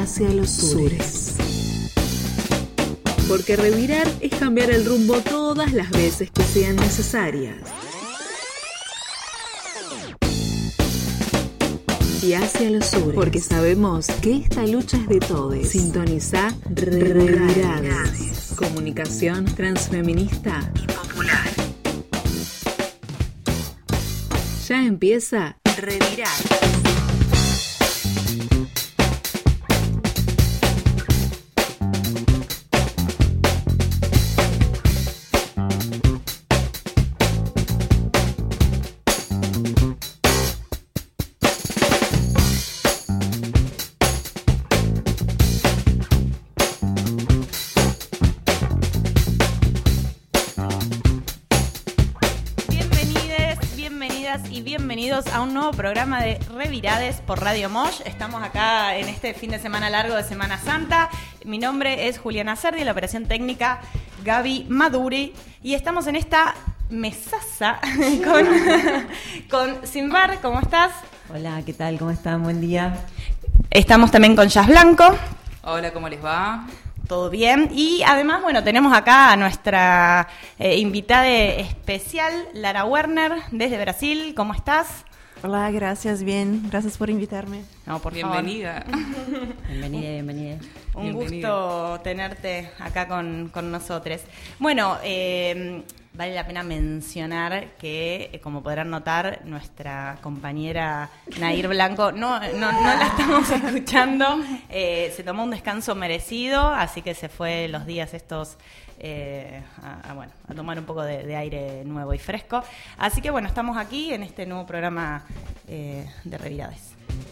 hacia los sures. Porque revirar es cambiar el rumbo todas las veces que sean necesarias. Y hacia los sures, porque sabemos que esta lucha es de todos. Sintoniza Revirades. Comunicación transfeminista y popular. Ya empieza Revirar. A un nuevo programa de Revirades por Radio Mosh. Estamos acá en este fin de semana largo de Semana Santa. Mi nombre es Juliana Cerdi, la operación técnica Gaby Maduri, y estamos en esta mesaza con Simbar. ¿Cómo estás? Hola, ¿qué tal? ¿Cómo están? Buen día. Estamos también con Jazz Blanco. Hola, ¿cómo les va? Todo bien. Y además, bueno, tenemos acá a nuestra invitada especial, Lara Werner, desde Brasil. ¿Cómo estás? Hola, gracias, bien. Gracias por invitarme. No, por bienvenida. Favor. Bienvenida. Un gusto tenerte acá con nosotros. Bueno, vale la pena mencionar que, como podrán notar, nuestra compañera Nair Blanco no la estamos escuchando. Se tomó un descanso merecido, así que se fue los días estos a tomar un poco de aire nuevo y fresco. Así que bueno, estamos aquí en este nuevo programa de Revirades.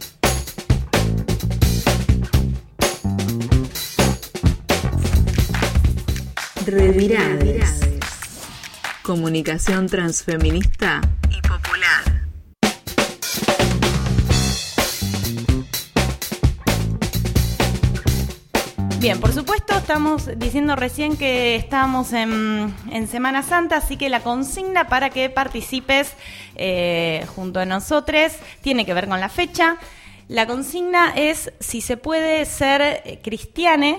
Revirades. Comunicación transfeminista y popular. Bien, por supuesto, estamos diciendo recién que estamos en Semana Santa, así que la consigna para que participes junto a nosotros tiene que ver con la fecha. La consigna es si se puede ser cristiano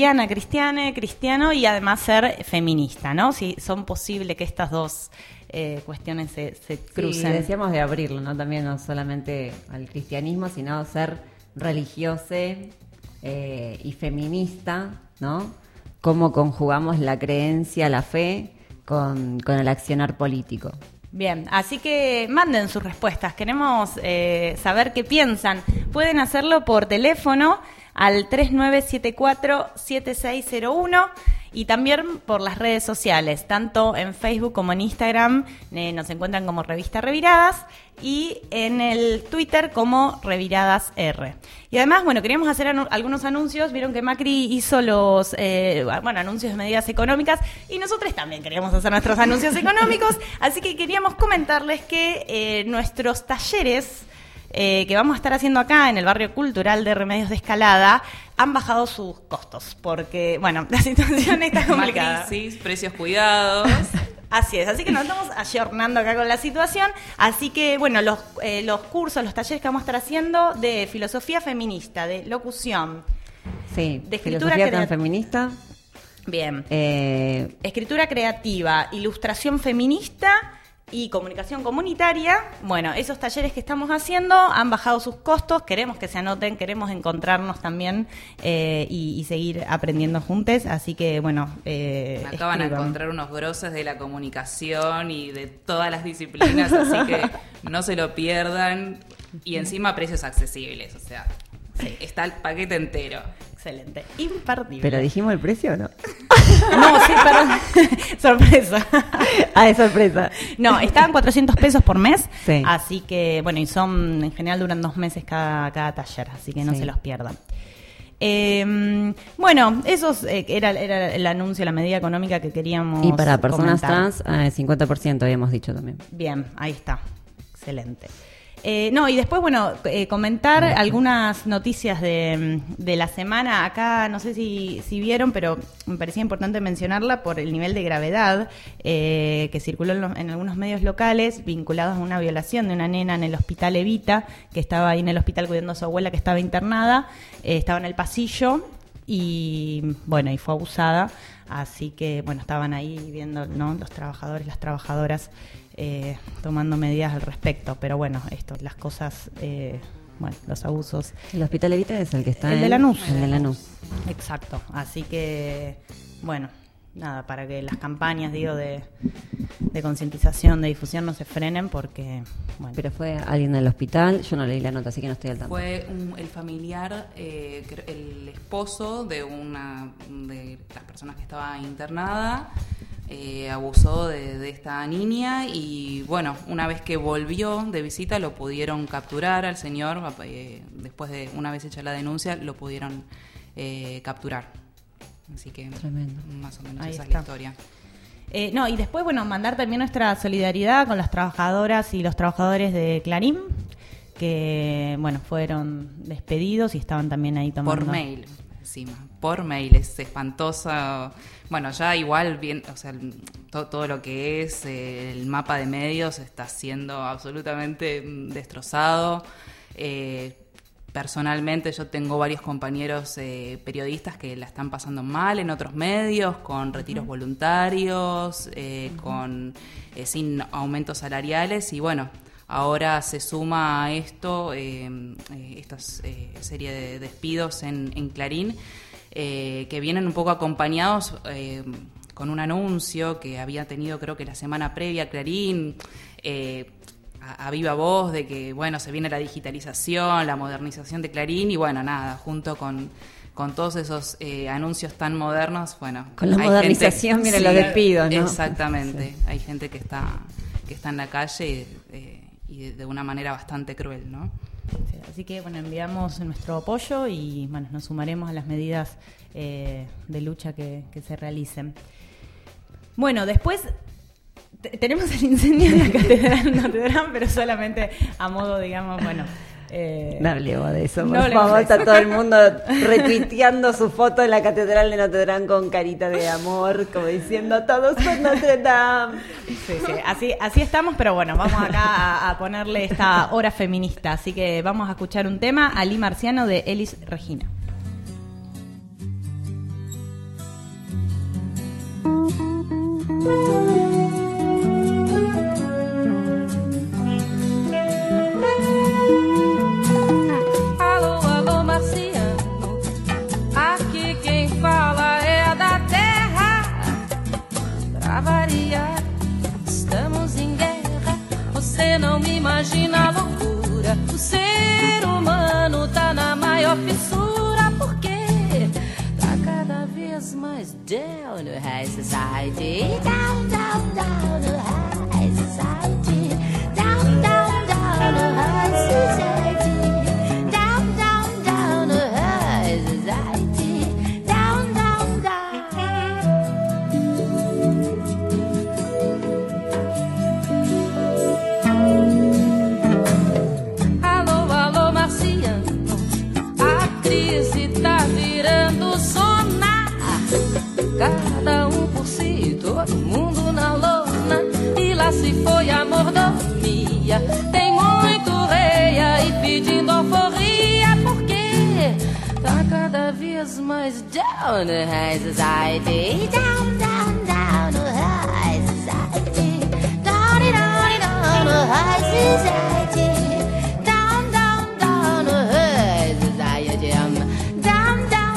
y además ser feminista, ¿no? Si son posibles que estas dos cuestiones se crucen. Sí, decíamos de abrirlo, ¿no? También no solamente al cristianismo, sino ser religioso y feminista, ¿no? Cómo conjugamos la creencia, la fe con el accionar político. Bien, así que manden sus respuestas. Queremos saber qué piensan. Pueden hacerlo por teléfono al 3974-7601 y también por las redes sociales, tanto en Facebook como en Instagram. Nos encuentran como Revista Reviradas y en el Twitter como Reviradas R. Y además, bueno, queríamos hacer algunos anuncios. Vieron que Macri hizo los anuncios de medidas económicas y nosotros también queríamos hacer nuestros anuncios económicos. Así que queríamos comentarles que nuestros talleres que vamos a estar haciendo acá en el barrio cultural de Remedios de Escalada han bajado sus costos porque, bueno, la situación está complicada. Crisis, precios cuidados. Así es, así que nos estamos ayornando acá con la situación. Así que, bueno, los cursos, los talleres que vamos a estar haciendo de filosofía feminista, de locución, sí, de escritura filosofía feminista. Bien. Escritura creativa, ilustración feminista y comunicación comunitaria. Bueno, esos talleres que estamos haciendo han bajado sus costos. Queremos que se anoten, queremos encontrarnos también y seguir aprendiendo juntos. Así que, bueno, acaban de encontrar unos groses de la comunicación y de todas las disciplinas, así que no se lo pierdan. Y encima precios accesibles, o sea, sí, está el paquete entero. Excelente, imperdible. ¿Pero dijimos el precio o no? No, sí, perdón. Sorpresa. Es sorpresa. No, estaban 400 pesos por mes. Sí. Así que, bueno, y en general duran 2 meses cada taller, así que no se los pierdan. Bueno, eso era el anuncio, la medida económica que queríamos. Y para personas comentar. trans, 50% habíamos dicho también. Bien, ahí está. Excelente. No, y después, bueno, comentar algunas noticias de la semana. Acá, no sé si vieron, pero me parecía importante mencionarla por el nivel de gravedad que circuló en algunos medios locales vinculados a una violación de una nena en el hospital Evita, que estaba ahí en el hospital cuidando a su abuela que estaba internada. Estaba en el pasillo y, bueno, y fue abusada. Así que, bueno, estaban ahí viendo, ¿no?, los trabajadores, las trabajadoras tomando medidas al respecto. Pero bueno, las cosas, bueno, los abusos. El Hospital Evita es el que está El de Lanús. El de Lanús. Exacto. Así que, bueno, nada, para que las campañas, digo, de concientización, de difusión no se frenen porque, bueno. Pero fue alguien del hospital, yo no leí la nota, así que no estoy al tanto. Fue el familiar, el esposo de una de las personas que estaba internada, abusó de esta niña y, bueno, una vez que volvió de visita lo pudieron capturar al señor, después de una vez hecha la denuncia lo pudieron capturar. Así que tremendo. Más o menos ahí esa está. es la historia. No, y después, bueno, mandar también nuestra solidaridad con las trabajadoras y los trabajadores de Clarín, que, bueno, fueron despedidos y estaban también ahí tomando... Por mail, encima. Por mail, es espantosa. Bueno, ya igual, bien, o sea, todo lo que es el mapa de medios está siendo absolutamente destrozado. Personalmente yo tengo varios compañeros periodistas que la están pasando mal en otros medios, con retiros voluntarios, sin aumentos salariales y, bueno, ahora se suma a esto esta serie de despidos en Clarín que vienen un poco acompañados con un anuncio que había tenido, creo que la semana previa, Clarín, a viva voz de que, bueno, se viene la digitalización, la modernización de Clarín y, bueno, nada, junto con todos esos anuncios tan modernos, bueno... Con la modernización vienen los despidos, ¿no? Exactamente. Sí. Hay gente que está en la calle y de una manera bastante cruel, ¿no? Sí, así que, bueno, enviamos nuestro apoyo y, bueno, nos sumaremos a las medidas de lucha que se realicen. Bueno, después... Tenemos el incendio en la Catedral Notre Dame, pero solamente a modo, digamos, bueno... no hablemos de eso, no por favor. Está todo el mundo retuiteando su foto en la Catedral de Notre Dame con carita de amor, como diciendo todos por Notre Dame. Sí, así estamos, pero bueno, vamos acá a ponerle esta hora feminista. Así que vamos a escuchar un tema, Ali Marciano, de Elis Regina. Imagina a loucura, o ser humano tá na maior fissura, porque tá cada vez mais down no high society, down, down, down no high society, down, down, down no high society, down, down, down no high society, down, down, down. Cada um por si, todo mundo na lona, e lá se foi a mordomia. Tem muito rei aí pedindo alforria, porque tá cada vez mais down no high society, down, down, down no high society, down, down, down no high society, down, down, down no high society, down, down.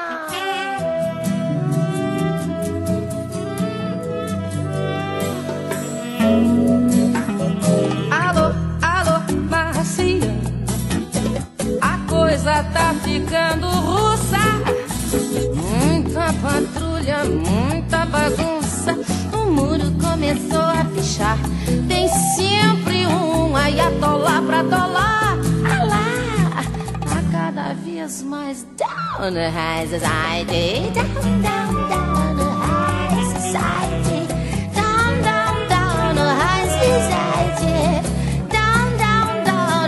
Alô, alô, Marciano, a coisa tá ficando russa. Muita patrulha, muita bagunça. O muro começou a fechar. Tem sempre um aiatolá pra tolar. Ah lá, tá cada vez mais down no high society. Down, down, down no high society. Down, down, down no high society. Down, down, down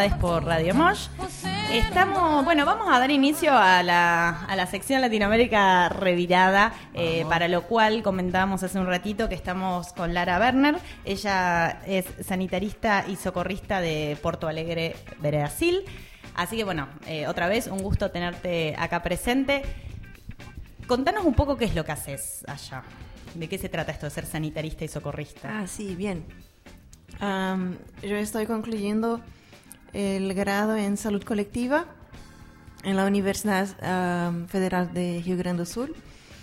Reviradades por Radio Mosh. Vamos a dar inicio a la sección Latinoamérica Revirada, para lo cual comentábamos hace un ratito que estamos con Lara Werner. Ella es sanitarista y socorrista de Porto Alegre, Brasil. Así que otra vez un gusto tenerte acá presente. Contanos un poco qué es lo que haces allá. ¿De qué se trata esto de ser sanitarista y socorrista? Ah, sí, bien. Yo estoy concluyendo el grado en salud colectiva en la Universidad Federal de Rio Grande do Sul.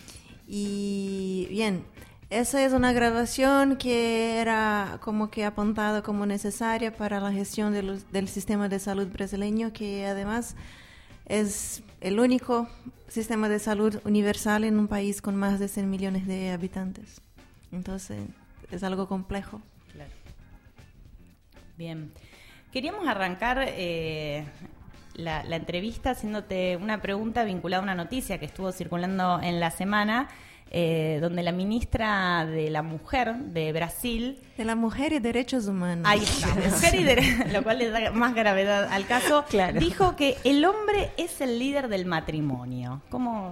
Y bien, esa es una graduación que era como que apuntada como necesaria para la gestión del sistema de salud brasileño, que además es el único sistema de salud universal en un país con más de 100 millones de habitantes. Entonces, es algo complejo. Claro. Bien. Queríamos arrancar la entrevista haciéndote una pregunta vinculada a una noticia que estuvo circulando en la semana, donde la ministra de la Mujer de Brasil... De la Mujer y Derechos Humanos. Ahí está, lo cual le da más gravedad al caso. Claro. Dijo que el hombre es el líder del matrimonio.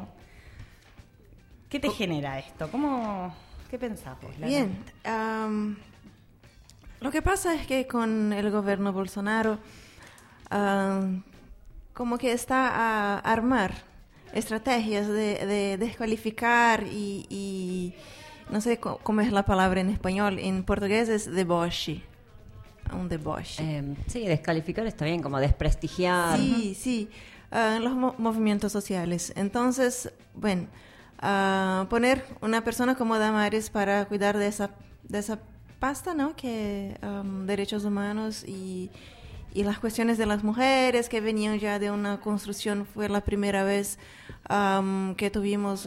¿Qué te genera esto? ¿Qué pensás vos, Lara? Bien, lo que pasa es que con el gobierno Bolsonaro, como que está a armar estrategias de descalificar y no sé cómo es la palabra en español, en portugués es deboche, un deboche. Sí, descalificar está bien, como desprestigiar. Sí, los movimientos sociales. Entonces, poner una persona como Damares para cuidar de esa pasta, ¿no? Que derechos humanos y las cuestiones de las mujeres que venían ya de una construcción. Fue la primera vez que tuvimos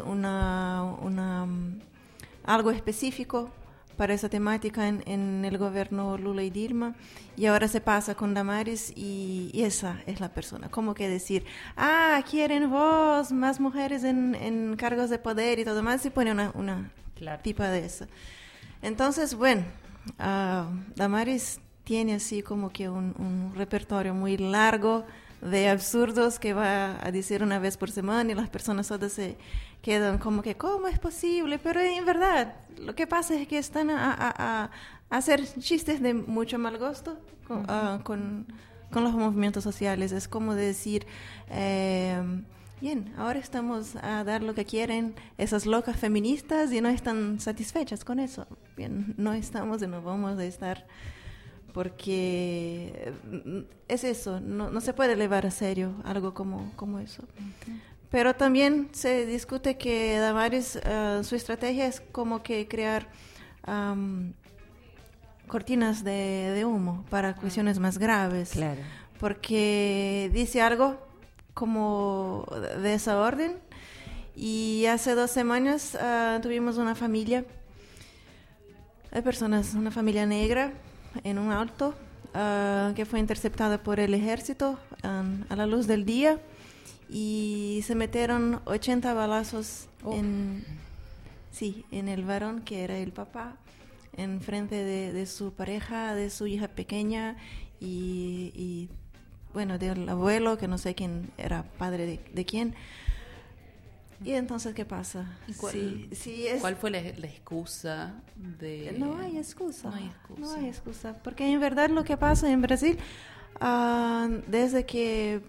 algo específico para esa temática en el gobierno Lula y Dilma, y ahora se pasa con Damares y esa es la persona. Como que decir, quieren vos más mujeres en cargos de poder y todo más, y pone una tipa de eso. Entonces, Damares tiene así como que un repertorio muy largo de absurdos que va a decir una vez por semana, y las personas todas se quedan como que, ¿cómo es posible? Pero en verdad, lo que pasa es que están a hacer chistes de mucho mal gusto con los movimientos sociales. Es como decir... Bien, ahora estamos a dar lo que quieren esas locas feministas y no están satisfechas con eso. Bien, no estamos y no vamos a estar, porque es eso, no se puede elevar a serio algo como eso. Okay. Pero también se discute que Damares, su estrategia es como que crear cortinas de humo para cuestiones más graves. Claro. Porque dice algo como de esa orden, y hace 2 semanas tuvimos una familia de personas, una familia negra en un auto que fue interceptada por el ejército a la luz del día, y se metieron 80 balazos en el varón que era el papá, en frente de su pareja, de su hija pequeña y del abuelo, que no sé quién era padre de quién. Y entonces, ¿qué pasa? ¿Cuál fue la excusa de...? No hay excusa. Porque en verdad lo que pasa en Brasil, desde que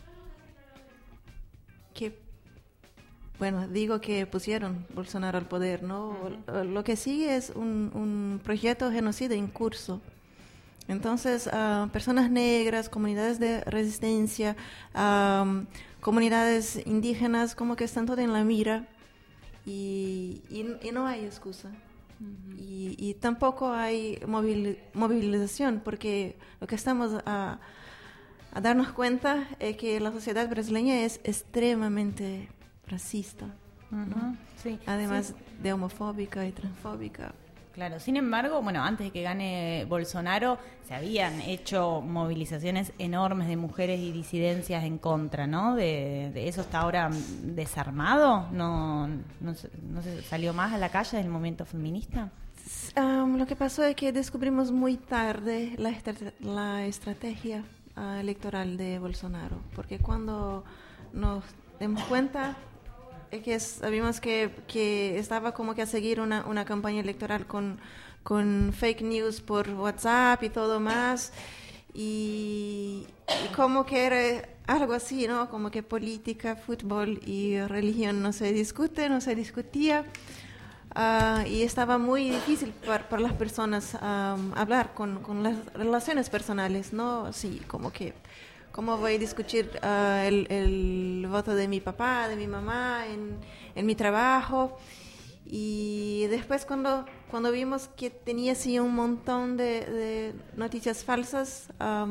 digo que pusieron Bolsonaro al poder, ¿no? Uh-huh. Lo que sigue es un proyecto genocida en curso. Entonces, personas negras, comunidades de resistencia, comunidades indígenas, como que están todas en la mira, y no hay excusa. Uh-huh. Y tampoco hay movilización, porque lo que estamos a darnos cuenta es que la sociedad brasileña es extremadamente racista, uh-huh. ¿no? Sí, además de homofóbica y transfóbica. Claro, sin embargo, antes de que gane Bolsonaro, se habían hecho movilizaciones enormes de mujeres y disidencias en contra, ¿no? De eso está ahora desarmado. ¿No se salió más a la calle del movimiento feminista? Lo que pasó es que descubrimos muy tarde la estrategia electoral de Bolsonaro, porque cuando nos demos cuenta es que sabíamos que estaba como que a seguir una campaña electoral con fake news por WhatsApp y todo más, y como que era algo así, ¿no? Como que política, fútbol y religión no se discutía. Y estaba muy difícil para las personas hablar con las relaciones personales, ¿no? Sí, como que, ¿cómo voy a discutir el voto de mi papá, de mi mamá en mi trabajo? Y después cuando vimos que tenía así un montón de noticias falsas,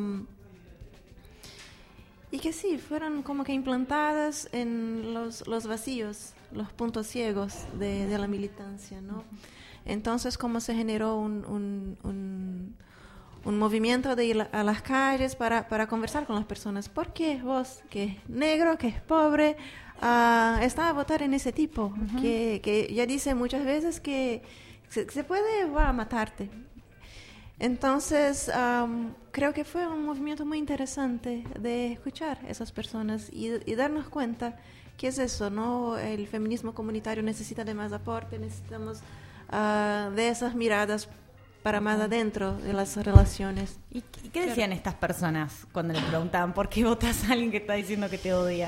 y que sí, fueron como que implantadas en los vacíos, los puntos ciegos de la militancia, ¿no? Entonces, como se generó un movimiento de ir a las calles para conversar con las personas. ¿Por qué vos, que es negro, que es pobre, está a votar en ese tipo? Que ya dice muchas veces que se puede matarte. Entonces, creo que fue un movimiento muy interesante de escuchar a esas personas y darnos cuenta que es eso, ¿no? El feminismo comunitario necesita de más aporte, necesitamos de esas miradas para más adentro de las relaciones. ¿Y qué decían estas personas cuando le preguntaban por qué votas a alguien que está diciendo que te odia?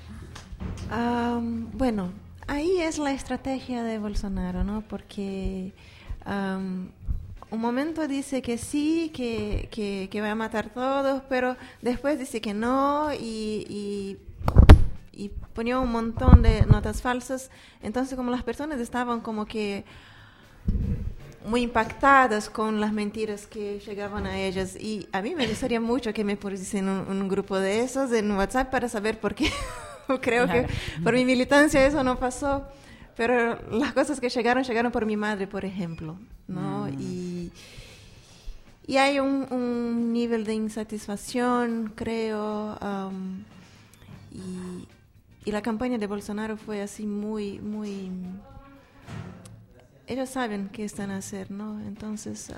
Bueno, ahí es la estrategia de Bolsonaro, ¿no? Porque un momento dice que sí, que va a matar a todos, pero después dice que no y ponía un montón de notas falsas. Entonces, como las personas estaban como que muy impactadas con las mentiras que llegaban a ellas, y a mí me gustaría mucho que me pusiesen un grupo de esos en WhatsApp para saber por qué. Creo que por mi militancia eso no pasó, pero las cosas que llegaron por mi madre, por ejemplo, ¿no? Y hay un nivel de insatisfacción, creo, y la campaña de Bolsonaro fue así muy, muy... Ellos saben qué están a hacer, ¿no? Entonces,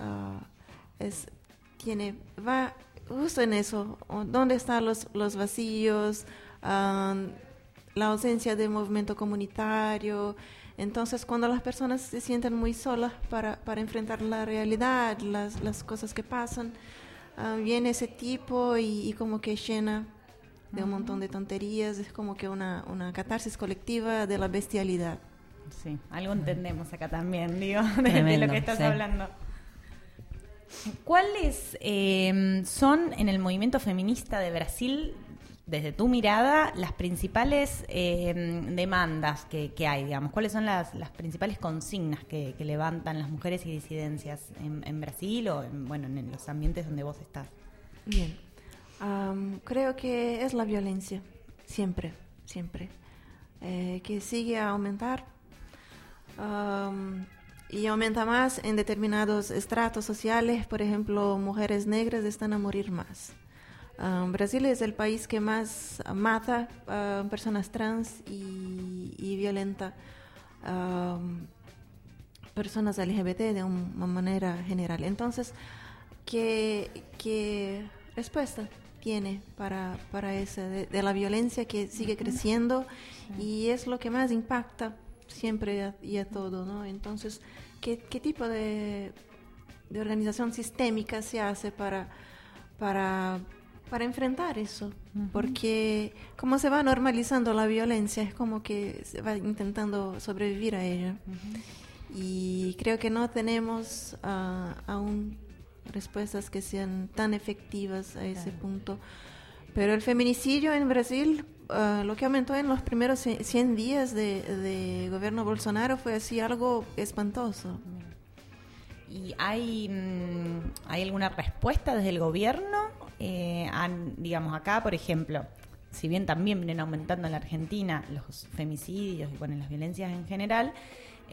va justo en eso, ¿dónde están los vacíos? La ausencia de movimiento comunitario. Entonces, cuando las personas se sienten muy solas para enfrentar la realidad, las cosas que pasan, viene ese tipo y como que llena de un montón de tonterías. Es como que una catarsis colectiva de la bestialidad. Sí, algo entendemos acá también, digo, de lo que estás hablando. ¿Cuáles son en el movimiento feminista de Brasil, desde tu mirada, las principales demandas que hay, digamos? ¿Cuáles son las principales consignas que levantan las mujeres y disidencias en Brasil o en los ambientes donde vos estás? Bien, creo que es la violencia, siempre, que sigue a aumentar y aumenta más en determinados estratos sociales. Por ejemplo, mujeres negras están a morir más. Brasil es el país que más mata a personas trans y violenta personas LGBT de una manera general. Entonces, ¿qué respuesta tiene para eso de la violencia que sigue creciendo? Y es lo que más impacta siempre y a todo, ¿no? Entonces, ¿qué tipo de organización sistémica se hace para enfrentar eso? Porque como se va normalizando la violencia, es como que se va intentando sobrevivir a ella. Y creo que no tenemos aún respuestas que sean tan efectivas a ese punto. Pero el feminicidio en Brasil, lo que aumentó en los primeros 100 días de gobierno Bolsonaro fue así algo espantoso. ¿Y hay alguna respuesta desde el gobierno? Digamos, acá, por ejemplo, si bien también vienen aumentando en la Argentina los femicidios y las violencias en general,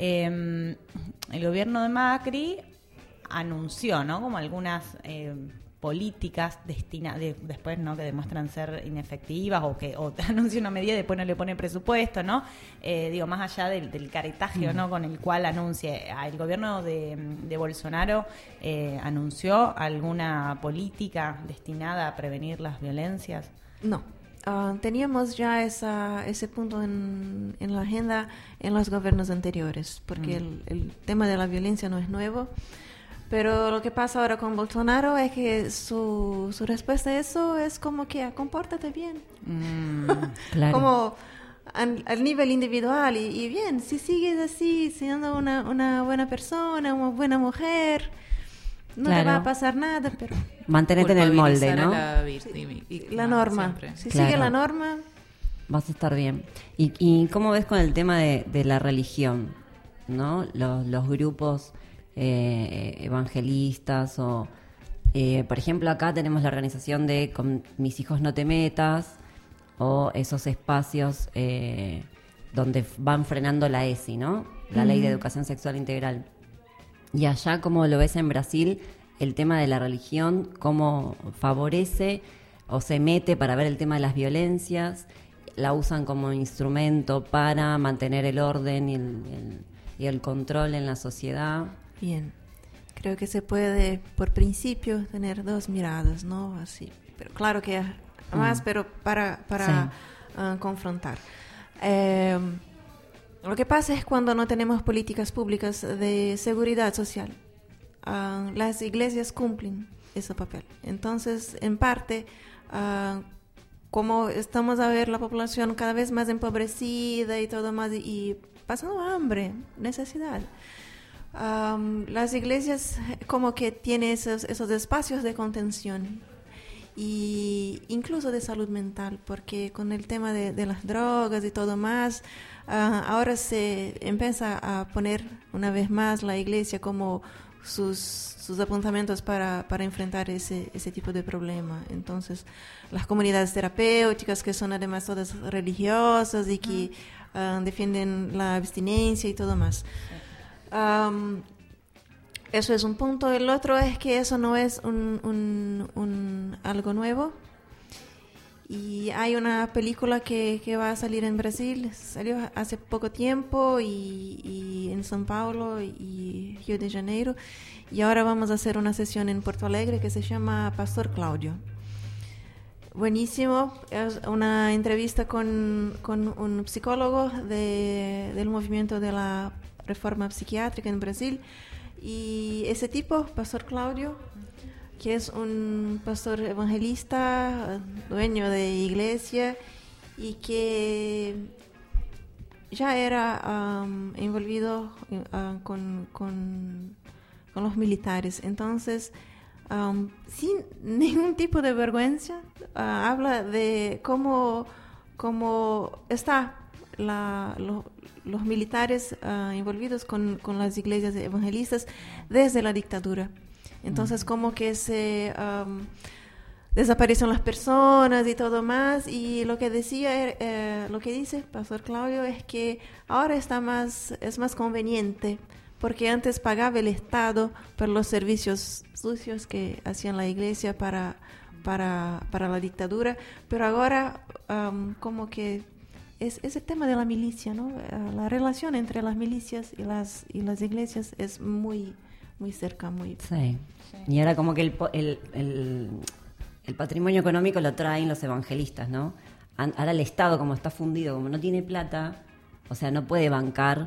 el gobierno de Macri anunció, ¿no?, como algunas políticas después, ¿no?, que demuestran ser inefectivas o anuncia una medida y después no le pone presupuesto, ¿no? Más allá del caretaje, ¿no?, con el cual anuncie. El gobierno de Bolsonaro anunció alguna política destinada a prevenir las violencias. No. Teníamos ya ese punto en la agenda en los gobiernos anteriores, porque el tema de la violencia no es nuevo. Pero lo que pasa ahora con Bolsonaro es que su respuesta a eso es como que compórtate bien. Claro. Como al nivel individual. Y bien, si sigues así, siendo una buena persona, una buena mujer, no te va a pasar nada. Pero mantenerte en el molde, ¿no? La norma. Si sigue la norma, vas a estar bien. ¿Y cómo ves con el tema de la religión, ¿no? Los grupos evangelistas o por ejemplo acá tenemos la organización de Con mis hijos no te metas, o esos espacios donde van frenando la ESI, ¿no? La Ley de Educación Sexual Integral. Y allá, ¿cómo lo ves en Brasil? El tema de la religión, ¿cómo favorece o se mete para ver el tema de las violencias? ¿La usan como instrumento para mantener el orden y el control en la sociedad? Bien, creo que se puede, por principio, tener dos miradas, ¿no? Así, pero claro que más, pero para confrontar. Lo que pasa es cuando no tenemos políticas públicas de seguridad social. Las iglesias cumplen ese papel. Entonces, en parte, como estamos a ver la población cada vez más empobrecida y todo más, y pasando hambre, necesidad. Las iglesias como que tienen esos espacios de contención y incluso de salud mental, porque con el tema de las drogas y todo más, ahora se empieza a poner una vez más la iglesia como sus apuntamientos para enfrentar ese tipo de problema. Entonces, las comunidades terapéuticas, que son además todas religiosas y que defienden la abstinencia y todo más. Eso es un punto. El otro es que eso no es algo nuevo. Y hay una película que va a salir en Brasil, salió hace poco tiempo, y en São Paulo y Río de Janeiro. Y ahora vamos a hacer una sesión en Porto Alegre que se llama Pastor Cláudio. Buenísimo, es una entrevista con un psicólogo del movimiento de la reforma psiquiátrica en Brasil, y ese tipo, Pastor Cláudio, que es un pastor evangelista, dueño de iglesia, y que ya era envolvido con los militares. Entonces, sin ningún tipo de vergüenza, habla de cómo está los militares envolvidos con las iglesias evangelistas desde la dictadura. Entonces, como que se desaparecen las personas y todo más. Y lo que dice Pastor Cláudio es que ahora es más conveniente, porque antes pagaba el Estado por los servicios sucios que hacían la iglesia para la dictadura, pero ahora como que es el tema de la milicia, ¿no? La relación entre las milicias y las iglesias es muy muy cerca, muy... Sí. Y ahora como que el patrimonio económico lo traen los evangelistas, ¿no? Ahora el Estado, como está fundido, como no tiene plata, o sea, no puede bancar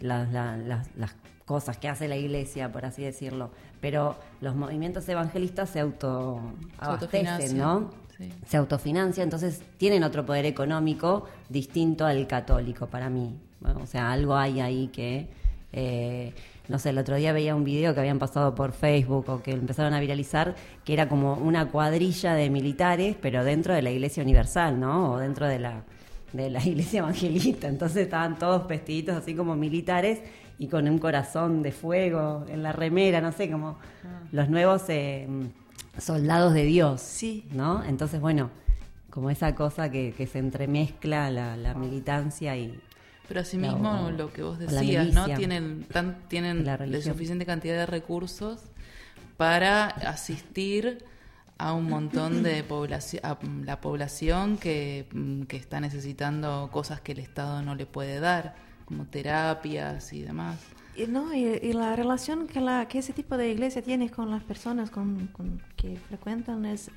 las cosas que hace la iglesia, por así decirlo. Pero los movimientos evangelistas se autoabastecen, ¿no? Sí. Se autofinancian, entonces tienen otro poder económico distinto al católico, para mí. Bueno, o sea, algo hay ahí que... no sé, el otro día veía un video que habían pasado por Facebook o que empezaron a viralizar, que era como una cuadrilla de militares, pero dentro de la Iglesia Universal, ¿no? O dentro de la Iglesia Evangelista. Entonces estaban todos vestiditos así como militares y con un corazón de fuego en la remera, no sé, como los nuevos soldados de Dios, sí, ¿no? Entonces, bueno, como esa cosa que se entremezcla la militancia y... Pero asimismo, lo que vos decías, ¿no? Tienen la suficiente cantidad de recursos para asistir a un montón de población, a la población que está necesitando cosas que el Estado no le puede dar, como terapias y demás. Y la relación que ese tipo de iglesia tiene con las personas que frecuentan es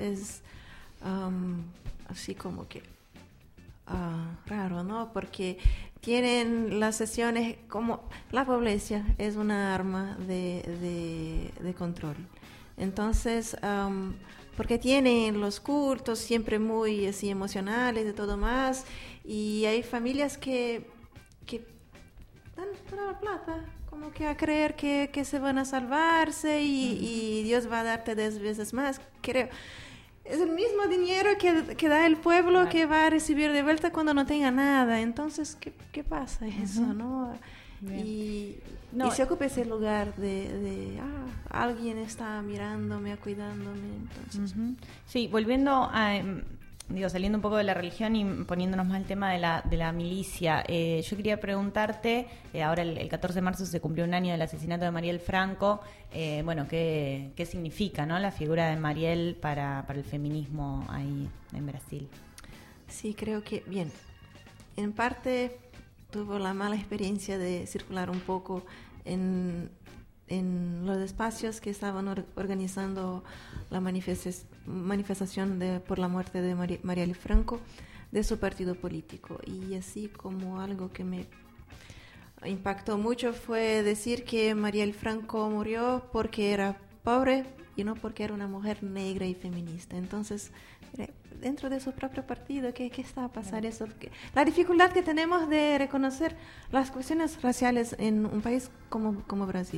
así como que raro, ¿no? Porque tienen las sesiones como la pobreza es una arma de control. Entonces, porque tienen los cultos siempre muy así emocionales y todo más, y hay familias que dan toda la plata como que a creer que se van a salvarse y Dios va a darte 10 veces más, creo. Es el mismo dinero que da el pueblo que va a recibir de vuelta cuando no tenga nada. Entonces, ¿qué pasa eso, no? Y se ocupa ese lugar de alguien está mirándome, cuidándome. Entonces. Sí, volviendo a... saliendo un poco de la religión y poniéndonos más el tema de la milicia, yo quería preguntarte, ahora el 14 de marzo se cumplió un año del asesinato de Marielle Franco, ¿qué significa, ¿no?, la figura de Marielle para el feminismo ahí en Brasil? Sí, creo que, bien, en parte tuvo la mala experiencia de circular un poco en los espacios que estaban organizando la manifestación por la muerte de Marielle Franco de su partido político. Y así como algo que me impactó mucho fue decir que Marielle Franco murió porque era pobre y no porque era una mujer negra y feminista. Entonces, dentro de su propio partido, ¿qué está a pasar eso? La dificultad que tenemos de reconocer las cuestiones raciales en un país como Brasil.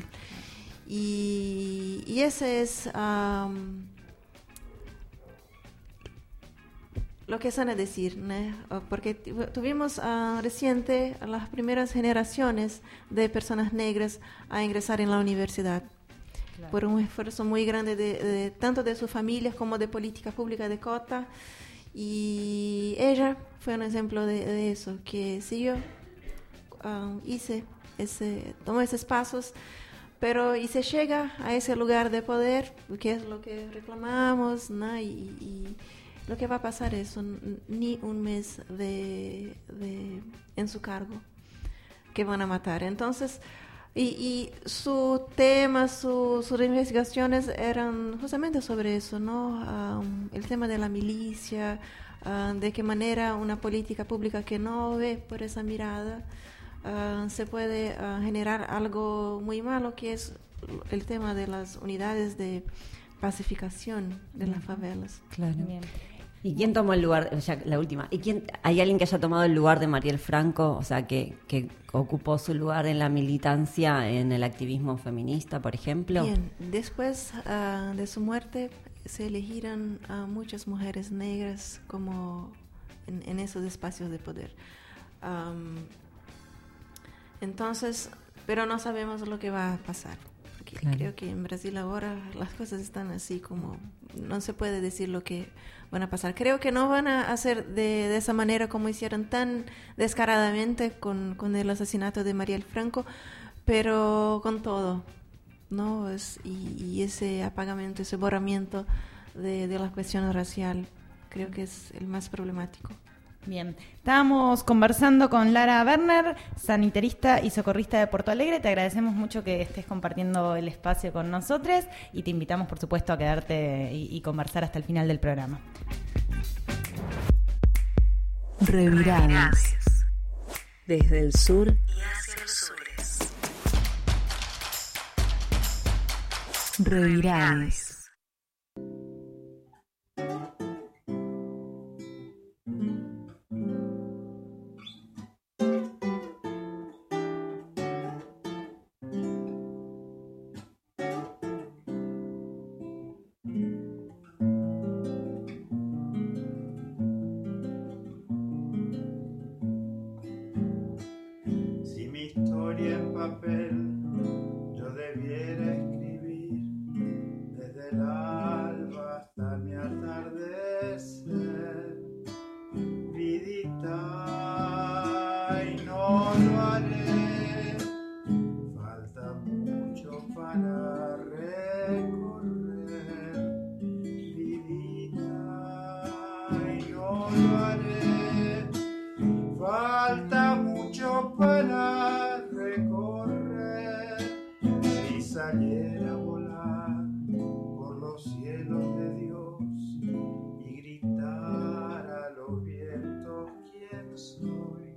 Y ese es lo que van a decir, ¿no? Porque tuvimos reciente las primeras generaciones de personas negras a ingresar en la universidad. Claro. Por un esfuerzo muy grande tanto de sus familias como de política pública de Cota, y ella fue un ejemplo de eso, que siguió, tomó esos pasos, pero y se llega a ese lugar de poder, que es lo que reclamamos, ¿no? Y lo que va a pasar es ni un mes en su cargo que van a matar. Entonces, y su tema, sus investigaciones eran justamente sobre eso, ¿no? El tema de la milicia, de qué manera una política pública que no ve por esa mirada se puede generar algo muy malo, que es el tema de las unidades de pacificación de las favelas. Claro. Bien. ¿Y quién tomó el lugar, ya la última, hay alguien que haya tomado el lugar de Marielle Franco, o sea, que ocupó su lugar en la militancia, en el activismo feminista, por ejemplo? Bien, después de su muerte se elegieron a muchas mujeres negras como en esos espacios de poder. Entonces, pero no sabemos lo que va a pasar. Porque claro, creo que en Brasil ahora las cosas están así como no se puede decir lo que van a pasar. Creo que no van a hacer de esa manera como hicieron tan descaradamente con el asesinato de Marielle Franco, pero con todo, ¿no? Y ese apagamiento, ese borramiento de la cuestión racial, creo que es el más problemático. Bien, estábamos conversando con Lara Werner, sanitarista y socorrista de Porto Alegre. Te agradecemos mucho que estés compartiendo el espacio con nosotros y te invitamos, por supuesto, a quedarte y conversar hasta el final del programa. Reviradas. Desde el sur y hacia los sures. Reviradas. para recorrer, si saliera a volar por los cielos de Dios y gritar a los vientos quién soy,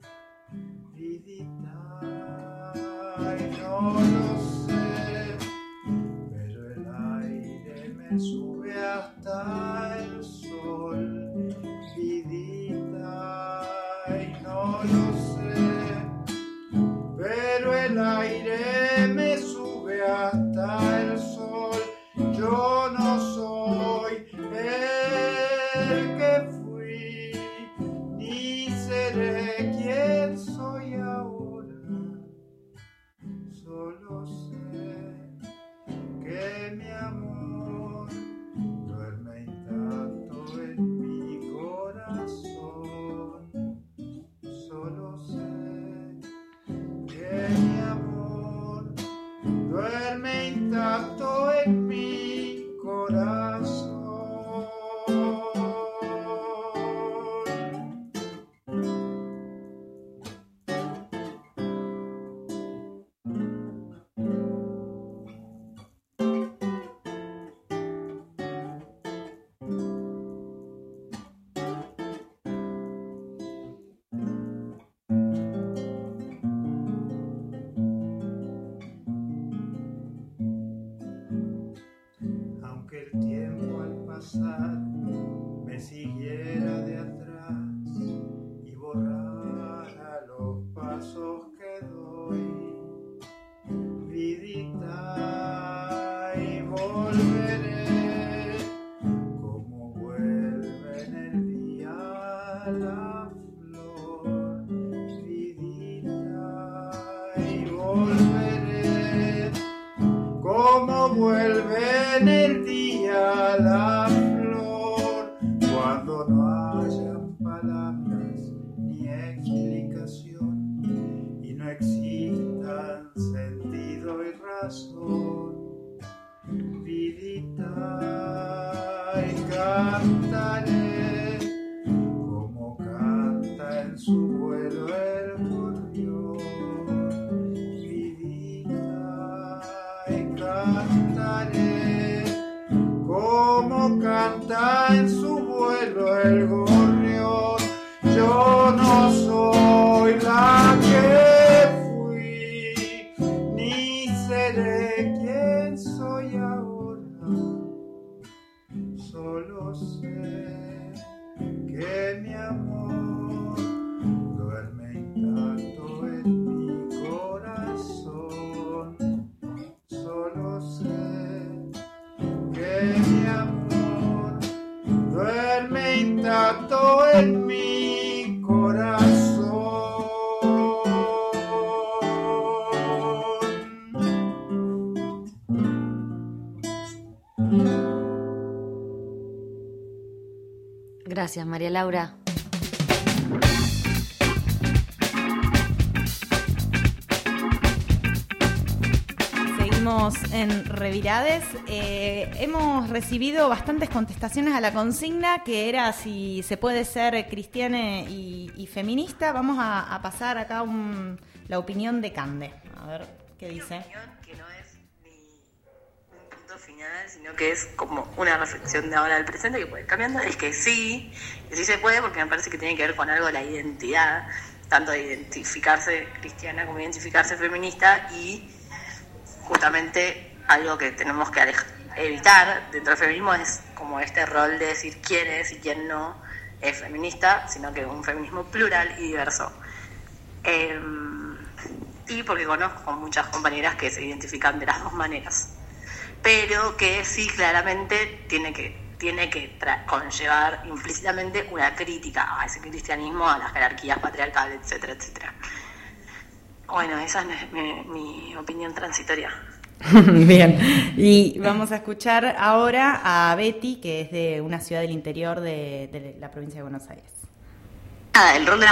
vidita, y no lo sé, pero el aire me sube hasta el sol, vidita, y no lo sé, pero el aire me sube hasta el sol. Yo no soy el que fui, ni seré quien soy ahora. Solo sé que mi amor duerme intacto en mi corazón. Solo sé que mi amor duerme intacto en mi corazón. Aunque el tiempo al pasar me siguiera de atrás y borrara los pasos que doy, vidita, y volveré como vuelve en el día la flor, vidita, y volveré como vuelve en el día la flor, cuando no hayan palabras ni explicación y no existan sentido y razón, vidita, y cantaré como canta en su vuelo el gorrión, vidita, y cantaré como canta en su vuelo el gorrión. Yo no soy la que fui, ni seré quien soy ahora. Solo sé que mi amor duerme intacto en mi corazón. Solo sé que mi amor duerme intacto en mi corazón. Gracias, María Laura. Seguimos en Revirades. Hemos recibido bastantes contestaciones a la consigna, que era si se puede ser cristiana y feminista. Vamos a pasar acá la opinión de Cande. A ver qué dice. Una opinión que no es ni un punto final, sino que es como una reflexión de ahora al presente que puede ir cambiando. Es que sí se puede, porque me parece que tiene que ver con algo de la identidad, tanto de identificarse cristiana como identificarse feminista, y justamente algo que tenemos que evitar dentro del feminismo es como este rol de decir quién es y quién no es feminista, sino que un feminismo plural y diverso. Y porque conozco muchas compañeras que se identifican de las dos maneras, pero que sí claramente tiene que conllevar implícitamente una crítica a ese cristianismo, a las jerarquías patriarcales, etcétera, etcétera. Bueno, esa es mi opinión transitoria. Bien, y vamos a escuchar ahora a Betty, que es de una ciudad del interior de la provincia de Buenos Aires. El rol de la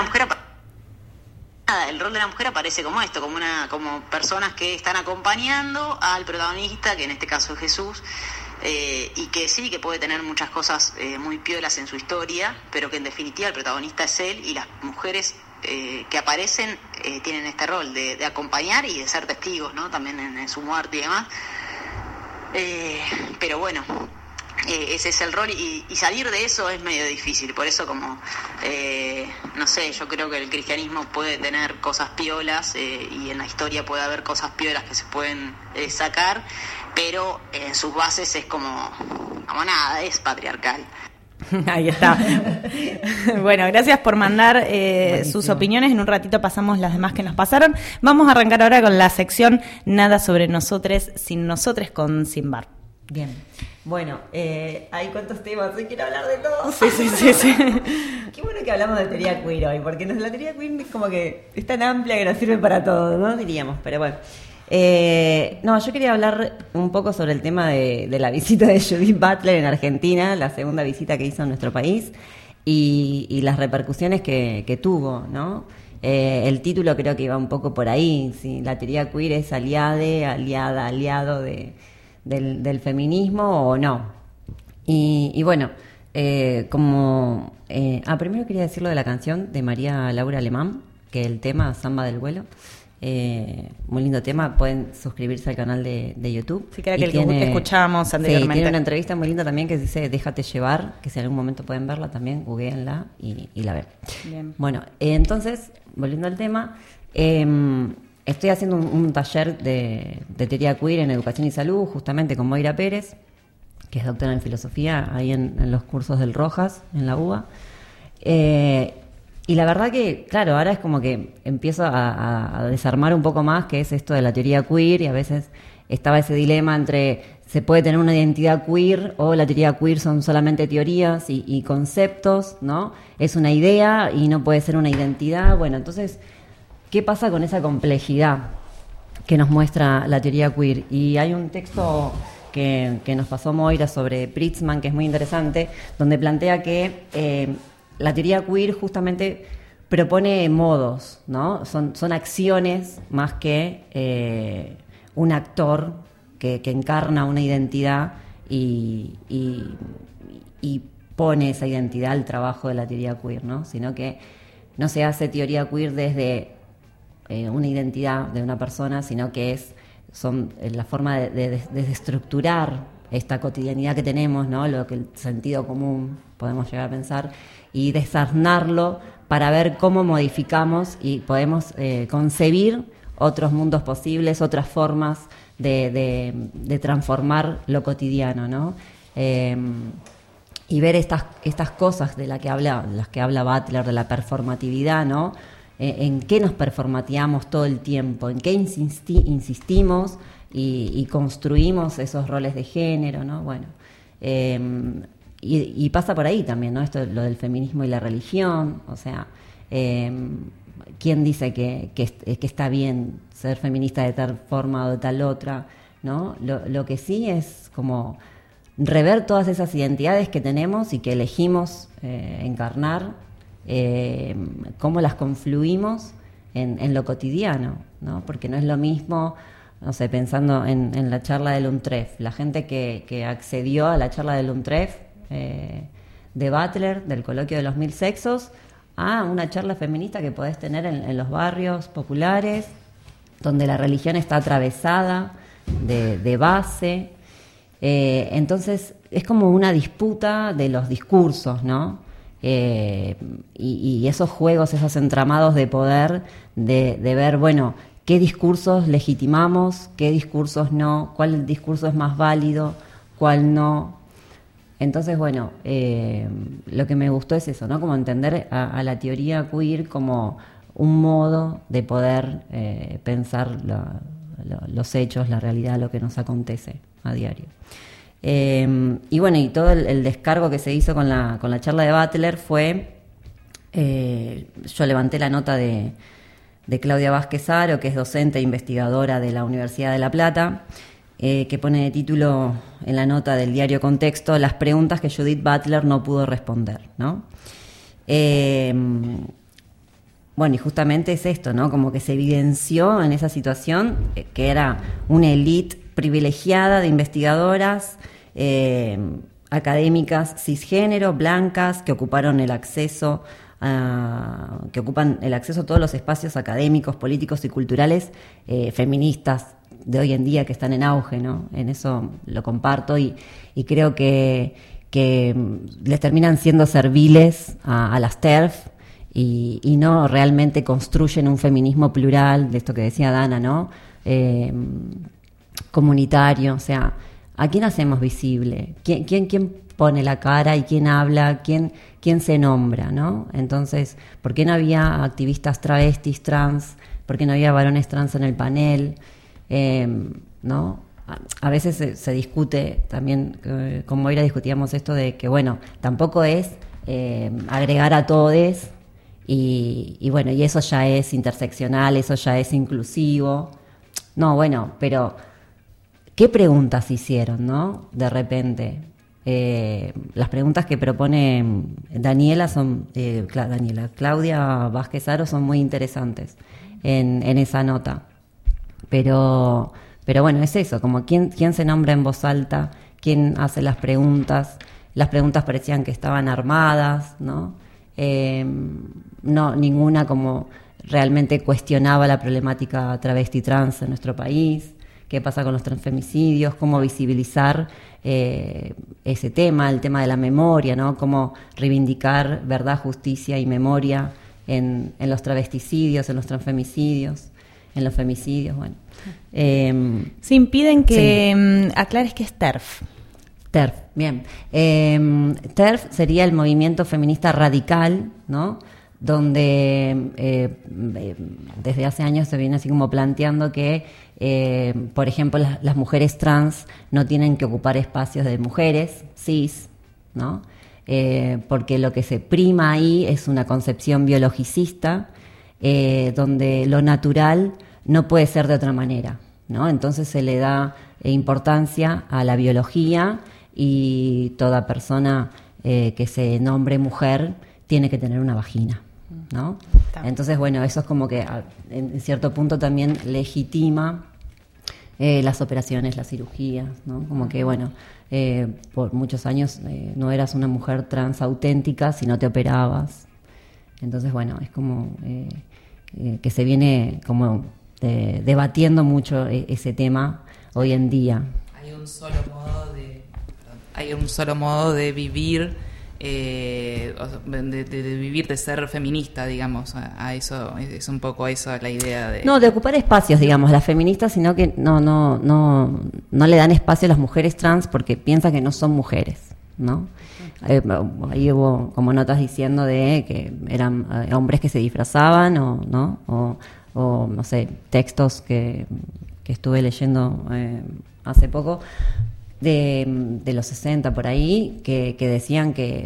mujer aparece como esto, como personas que están acompañando al protagonista, que en este caso es Jesús, y que sí, que puede tener muchas cosas muy piolas en su historia, pero que en definitiva el protagonista es él, y las mujeres que aparecen tienen este rol de acompañar y de ser testigos, ¿no? También en su muerte y demás. Pero bueno, ese es el rol y salir de eso es medio difícil. Por eso como, no sé, yo creo que el cristianismo puede tener cosas piolas y en la historia puede haber cosas piolas que se pueden sacar, pero en sus bases es como nada, es patriarcal. Ahí está. Bueno, gracias por mandar sus opiniones. En un ratito pasamos las demás que nos pasaron. Vamos a arrancar ahora con la sección Nada sobre nosotros, sin nosotros con Simbar. Bien. Bueno, hay cuántos temas, hoy quiero hablar de todo. Sí. Qué bueno que hablamos de teoría queer hoy, porque la teoría queer es como que es tan amplia que nos sirve para todo, ¿no? Diríamos, pero bueno. No, yo quería hablar un poco sobre el tema de la visita de Judith Butler en Argentina, la segunda visita que hizo a nuestro país y las repercusiones que tuvo, ¿no? El título creo que iba un poco por ahí, si la teoría queer es aliado del feminismo o no. Y bueno, primero quería decir lo de la canción de María Laura Alemán, que el tema Samba del Vuelo. Muy lindo tema, pueden suscribirse al canal de YouTube. Sí, que era que escuchábamos anteriormente. Sí, tiene una entrevista muy linda también que dice Déjate llevar, que si en algún momento pueden verla también, googléenla y la ven. Bien. Bueno, entonces, volviendo al tema, estoy haciendo un taller de teoría queer en educación y salud, justamente con Moira Pérez, que es doctora en filosofía, ahí en los cursos del Rojas, en la UBA. Y la verdad que, claro, ahora es como que empiezo a desarmar un poco más qué es esto de la teoría queer, y a veces estaba ese dilema entre se puede tener una identidad queer o la teoría queer son solamente teorías y conceptos, ¿no? Es una idea y no puede ser una identidad. Bueno, entonces, ¿qué pasa con esa complejidad que nos muestra la teoría queer? Y hay un texto que nos pasó Moira sobre Pritzman, que es muy interesante, donde plantea que la teoría queer justamente propone modos, ¿no? Son acciones más que un actor que encarna una identidad y pone esa identidad al trabajo de la teoría queer, ¿no? Sino que no se hace teoría queer desde una identidad de una persona, sino que son la forma de desestructurar esta cotidianidad que tenemos, ¿no? Lo que el sentido común podemos llegar a pensar, y desarnarlo para ver cómo modificamos y podemos concebir otros mundos posibles, otras formas de transformar lo cotidiano, ¿no? Y ver estas cosas de las que habla Butler, de la performatividad, ¿no? En qué nos performateamos todo el tiempo, en qué insistimos y construimos esos roles de género, ¿no? Bueno, y pasa por ahí también, ¿no? Esto, lo del feminismo y la religión, o sea, ¿quién dice que está bien ser feminista de tal forma o de tal otra, ¿no? Lo que sí es como rever todas esas identidades que tenemos y que elegimos encarnar, cómo las confluimos en lo cotidiano, ¿no? Porque no es lo mismo, no sé, pensando en la charla del UNTREF, la gente que accedió a la charla del UNTREF de Butler, del coloquio de los 1000 sexos, a una charla feminista que podés tener en los barrios populares, donde la religión está atravesada de base. Entonces es como una disputa de los discursos, ¿no? Y esos juegos, esos entramados de poder, de ver, bueno, qué discursos legitimamos, qué discursos no, cuál discurso es más válido, cuál no. Entonces, bueno, lo que me gustó es eso, ¿no? Como entender a la teoría queer como un modo de poder pensar los hechos, la realidad, lo que nos acontece a diario. Y bueno, y todo el descargo que se hizo con la charla de Butler fue, yo levanté la nota de Claudia Vázquez Aro, que es docente e investigadora de la Universidad de La Plata, que pone de título en la nota del diario Contexto las preguntas que Judith Butler no pudo responder, ¿no? Bueno, y justamente es esto, ¿no? Como que se evidenció en esa situación que era una élite privilegiada de investigadoras, académicas cisgénero, blancas, que ocuparon el acceso que ocupan el acceso a todos los espacios académicos, políticos y culturales feministas de hoy en día que están en auge, ¿no? En eso lo comparto y creo que les terminan siendo serviles a las TERF y no realmente construyen un feminismo plural, de esto que decía Dana, ¿no? Comunitario, o sea, ¿a quién hacemos visible? ¿Quién pone la cara y quién habla? ¿Quién se nombra, ¿no? Entonces, ¿por qué no había activistas travestis, trans? ¿Por qué no había varones trans en el panel? ¿No? A veces se discute también, con Moira discutíamos esto de que, bueno, tampoco es agregar a todes y bueno, y eso ya es interseccional, eso ya es inclusivo. No, bueno, pero ¿qué preguntas hicieron, no? De repente. Las preguntas que propone Claudia Vázquez Aro son muy interesantes en esa nota. Pero bueno, es eso, como quién se nombra en voz alta, quién hace las preguntas parecían que estaban armadas, ¿no? No, ninguna como realmente cuestionaba la problemática travesti trans en nuestro país, qué pasa con los transfemicidios, cómo visibilizar ese tema, el tema de la memoria, ¿no? Cómo reivindicar verdad, justicia y memoria en los travesticidios, en los transfemicidios, en los femicidios, bueno. Se impiden que aclares qué es TERF. TERF, bien. TERF sería el movimiento feminista radical, ¿no? Donde desde hace años se viene así como planteando que, por ejemplo, las mujeres trans no tienen que ocupar espacios de mujeres cis, ¿no? Porque lo que se prima ahí es una concepción biologicista, donde lo natural no puede ser de otra manera, ¿no? Entonces se le da importancia a la biología y toda persona que se nombre mujer tiene que tener una vagina, ¿no? Entonces, bueno, eso es como que en cierto punto también legitima las operaciones, las cirugías, ¿no? Como que, bueno, por muchos años no eras una mujer trans auténtica si no te operabas. Entonces, bueno, es como que se viene como debatiendo mucho ese tema hoy en día. Hay un solo modo de vivir, de vivir, de ser feminista, digamos. A eso es un poco eso la idea de... No, de ocupar espacios, digamos, las feministas, sino que no le dan espacio a las mujeres trans porque piensan que no son mujeres, ¿no? Ahí hubo como notas diciendo de que eran hombres que se disfrazaban o no sé, textos que estuve leyendo hace poco de los 60 por ahí, que decían que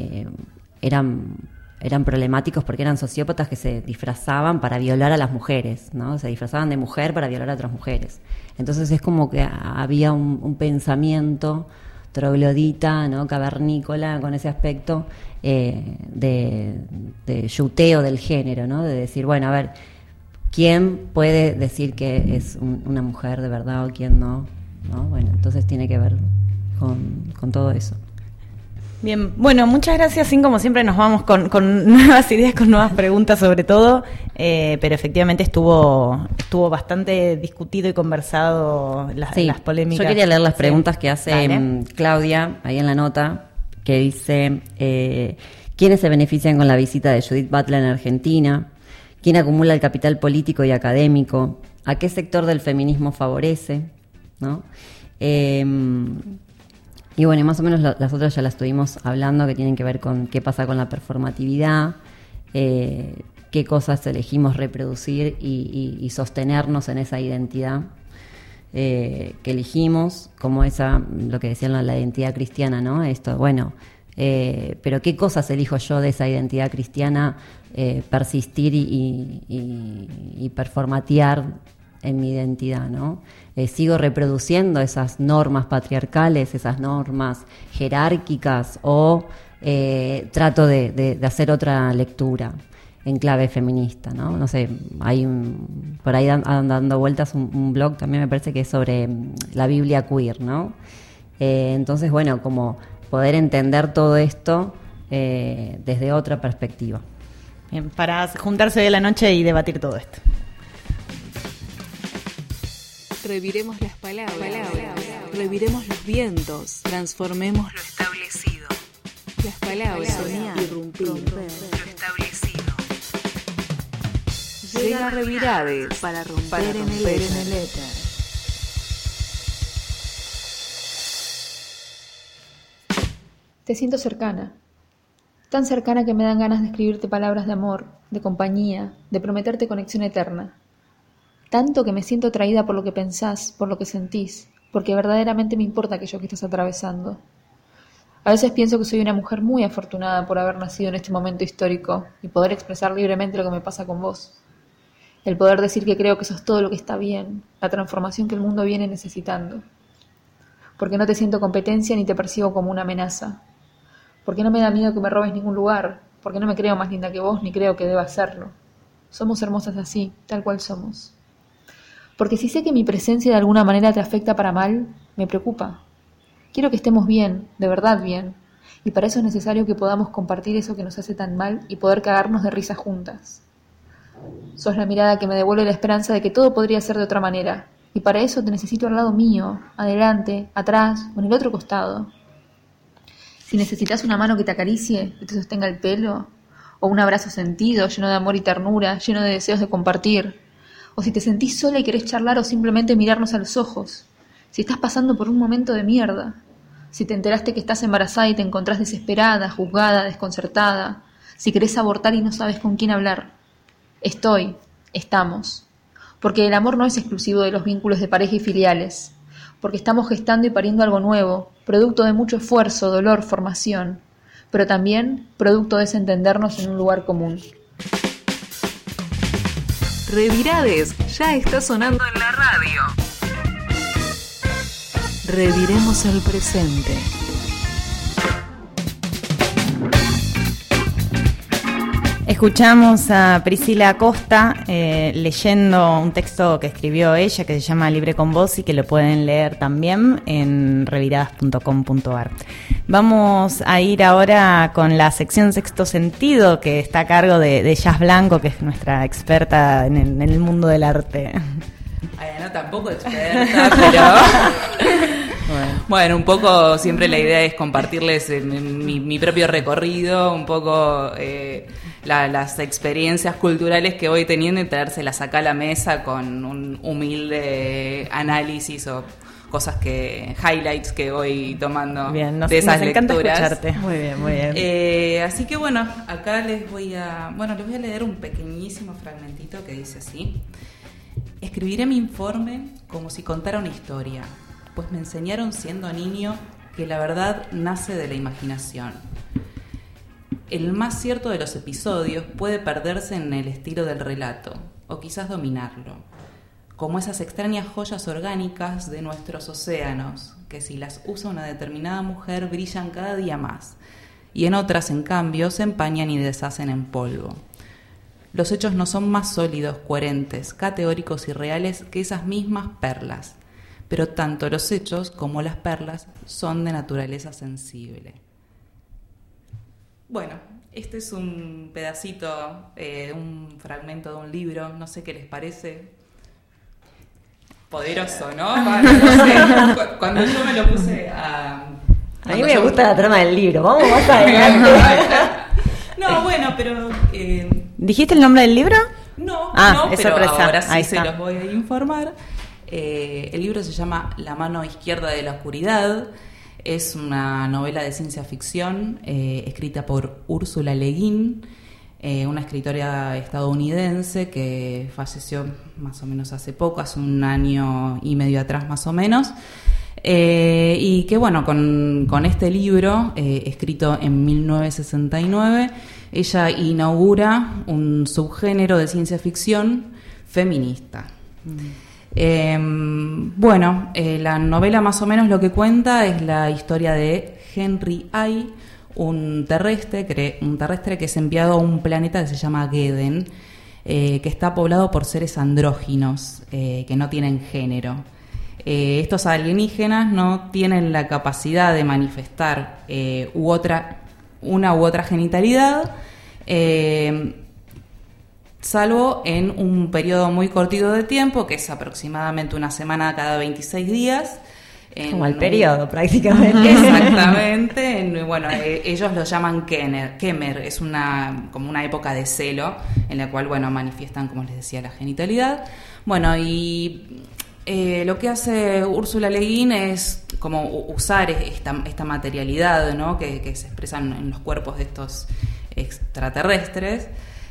eran problemáticos porque eran sociópatas que se disfrazaban para violar a las mujeres, ¿no? Se disfrazaban de mujer para violar a otras mujeres. Entonces es como que había un pensamiento troglodita, ¿no? Cavernícola, con ese aspecto de yuteo del género, ¿no? De decir, bueno, a ver, ¿quién puede decir que es una mujer de verdad o quién no? ¿No? Bueno, entonces tiene que ver con todo eso. Bien, bueno, muchas gracias. Sin como siempre nos vamos con nuevas ideas, con nuevas preguntas sobre todo, pero efectivamente estuvo bastante discutido y conversado las polémicas. Yo quería leer las preguntas que hace Claudia ahí en la nota, que dice ¿quiénes se benefician con la visita de Judith Butler en Argentina? ¿Quién acumula el capital político y académico? ¿A qué sector del feminismo favorece? ¿No? Y bueno, más o menos las otras ya las estuvimos hablando, que tienen que ver con qué pasa con la performatividad, qué cosas elegimos reproducir y sostenernos en esa identidad que elegimos, como lo que decían la identidad cristiana, ¿no? Esto, bueno, pero qué cosas elijo yo de esa identidad cristiana persistir y performatear en mi identidad, ¿no? Sigo reproduciendo esas normas patriarcales, esas normas jerárquicas, o trato de hacer otra lectura en clave feminista, ¿no? No sé, hay por ahí dando vueltas un blog también, me parece que es sobre la Biblia queer, ¿no? Entonces, bueno, como poder entender todo esto desde otra perspectiva. Bien, para juntarse hoy a la noche y debatir todo esto. Reviremos las palabras, reviremos los vientos, transformemos lo establecido. Las palabras, soñar, irrumpir, romper lo establecido. Llega Revirades para romper en el éter. Te siento cercana, tan cercana que me dan ganas de escribirte palabras de amor, de compañía, de prometerte conexión eterna. Tanto que me siento atraída por lo que pensás, por lo que sentís, porque verdaderamente me importa aquello que estás atravesando. A veces pienso que soy una mujer muy afortunada por haber nacido en este momento histórico y poder expresar libremente lo que me pasa con vos. El poder decir que creo que sos todo lo que está bien, la transformación que el mundo viene necesitando. Porque no te siento competencia ni te percibo como una amenaza. Porque no me da miedo que me robes ningún lugar. Porque no me creo más linda que vos ni creo que deba hacerlo. Somos hermosas así, tal cual somos. Porque si sé que mi presencia de alguna manera te afecta para mal, me preocupa. Quiero que estemos bien, de verdad bien. Y para eso es necesario que podamos compartir eso que nos hace tan mal y poder cagarnos de risa juntas. Sos la mirada que me devuelve la esperanza de que todo podría ser de otra manera. Y para eso te necesito al lado mío, adelante, atrás o en el otro costado. Si necesitas una mano que te acaricie, que te sostenga el pelo, o un abrazo sentido, lleno de amor y ternura, lleno de deseos de compartir, o si te sentís sola y querés charlar o simplemente mirarnos a los ojos, si estás pasando por un momento de mierda, si te enteraste que estás embarazada y te encontrás desesperada, juzgada, desconcertada, si querés abortar y no sabes con quién hablar. Estamos. Porque el amor no es exclusivo de los vínculos de pareja y filiales, porque estamos gestando y pariendo algo nuevo, producto de mucho esfuerzo, dolor, formación, pero también producto de desentendernos en un lugar común. Revirades ya está sonando en la radio. Reviremos el presente. Escuchamos a Priscila Acosta leyendo un texto que escribió ella que se llama Libre con Vos y que lo pueden leer también en reviradas.com.ar. Vamos a ir ahora con la sección Sexto Sentido, que está a cargo de Jazz Blanco, que es nuestra experta en el mundo del arte. Ay, no, tampoco experta, pero... Bueno, un poco siempre la idea es compartirles mi propio recorrido, un poco las experiencias culturales que voy teniendo y traérselas acá a la mesa con un humilde análisis o cosas highlights que voy tomando bien, de esas encanta lecturas. Escucharte. Muy bien. Así que bueno, acá les voy a leer un pequeñísimo fragmentito que dice así. Escribiré mi informe como si contara una historia, pues me enseñaron siendo niño que la verdad nace de la imaginación. El más cierto de los episodios puede perderse en el estilo del relato, o quizás dominarlo, como esas extrañas joyas orgánicas de nuestros océanos, que si las usa una determinada mujer brillan cada día más, y en otras, en cambio, se empañan y deshacen en polvo. Los hechos no son más sólidos, coherentes, categóricos y reales que esas mismas perlas, pero tanto los hechos como las perlas son de naturaleza sensible. Bueno, este es un pedacito, un fragmento de un libro, no sé qué les parece. Poderoso, ¿no? No sé, cuando yo me lo puse a... A mí me gusta la trama del libro, vamos más adelante. No, bueno, pero... ¿Dijiste el nombre del libro? No, es pero sorpresa. Ahora sí Ahí se está. los voy a informar. El libro se llama La mano izquierda de la oscuridad. Es una novela de ciencia ficción escrita por Úrsula Le Guin, una escritora estadounidense que falleció más o menos hace poco, hace 1 año y medio atrás más o menos. Y que bueno, con este libro, escrito en 1969, ella inaugura un subgénero de ciencia ficción feminista. La novela más o menos lo que cuenta es la historia de Henry Ay, un terrestre que es enviado a un planeta que se llama Geden, que está poblado por seres andróginos, que no tienen género. Estos alienígenas no tienen la capacidad de manifestar una u otra genitalidad, salvo en un periodo muy cortito de tiempo, que es aproximadamente una semana cada 26 días. Como el periodo, prácticamente. Exactamente. Bueno, ellos lo llaman Kemer, es como una época de celo, en la cual, bueno, manifiestan, como les decía, la genitalidad. Bueno, y lo que hace Ursula Le Guin es como usar esta materialidad, ¿no? que se expresa en los cuerpos de estos extraterrestres,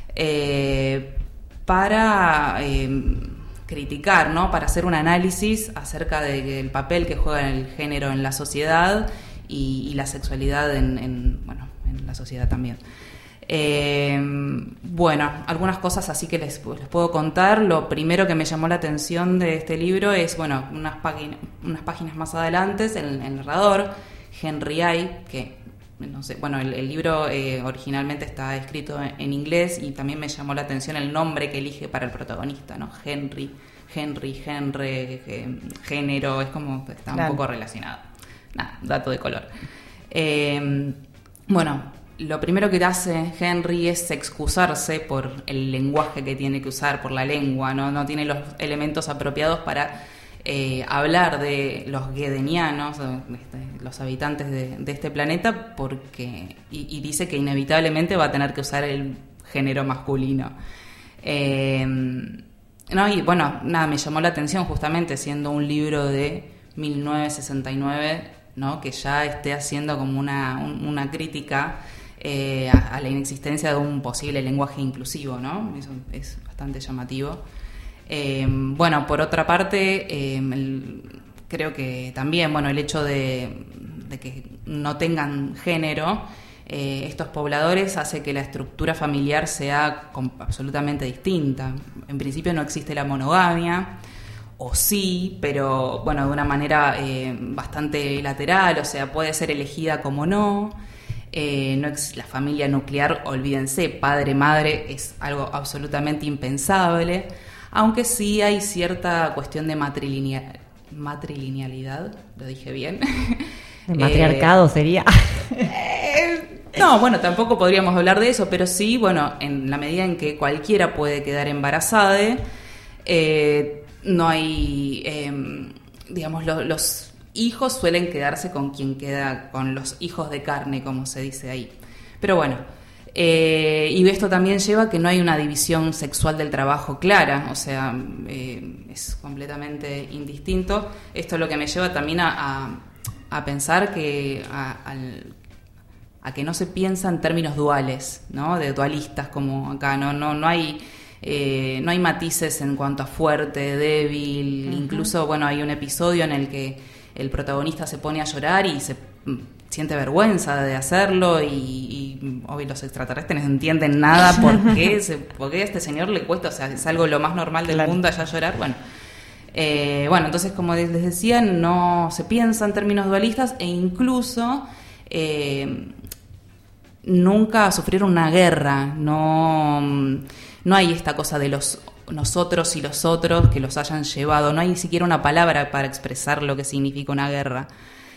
para criticar, ¿no? Para hacer un análisis acerca del papel que juega el género en la sociedad y la sexualidad en la sociedad también. Bueno, algunas cosas así que les puedo contar. Lo primero que me llamó la atención de este libro es, bueno, unas páginas más adelante, el narrador, Henry I, que no sé, bueno, el libro originalmente está escrito en inglés, y también me llamó la atención el nombre que elige para el protagonista, ¿no? Henry, género, es como, está un poco relacionado. Nada, dato de color. Bueno, lo primero que hace Henry es excusarse por el lenguaje que tiene que usar, por la lengua, no tiene los elementos apropiados para hablar de los guedenianos, los habitantes de este planeta, porque y dice que inevitablemente va a tener que usar el género masculino. Y bueno, nada, me llamó la atención justamente siendo un libro de 1969, ¿no? Que ya esté haciendo como una crítica a la inexistencia de un posible lenguaje inclusivo, ¿no? Eso es bastante llamativo. Bueno, por otra parte, creo que también, bueno, el hecho de que no tengan género, estos pobladores, hace que la estructura familiar sea absolutamente distinta. En principio no existe la monogamia, o sí, pero bueno, de una manera bastante lateral, o sea, puede ser elegida como no. La familia nuclear, olvídense, padre, madre, es algo absolutamente impensable. Aunque sí hay cierta cuestión de matrilinealidad, lo dije bien. El matriarcado sería. No, bueno, tampoco podríamos hablar de eso, pero sí, bueno, en la medida en que cualquiera puede quedar embarazada, no hay, digamos, los hijos suelen quedarse con quien queda, con los hijos de carne, como se dice ahí. Pero bueno. Y esto también lleva a que no hay una división sexual del trabajo clara, o sea, es completamente indistinto. Esto es lo que me lleva también a pensar que a que no se piensa en términos duales, ¿no? De dualistas como acá, no hay matices en cuanto a fuerte, débil. Uh-huh. Incluso, bueno, hay un episodio en el que el protagonista se pone a llorar y se siente vergüenza de hacerlo, y obvio los extraterrestres no entienden nada por qué a este señor le cuesta, o sea, es algo lo más normal del mundo allá llorar. Bueno, entonces, como les decía, no se piensa en términos dualistas, e incluso nunca sufrieron una guerra, no hay esta cosa de los nosotros y los otros que los hayan llevado, no hay ni siquiera una palabra para expresar lo que significa una guerra.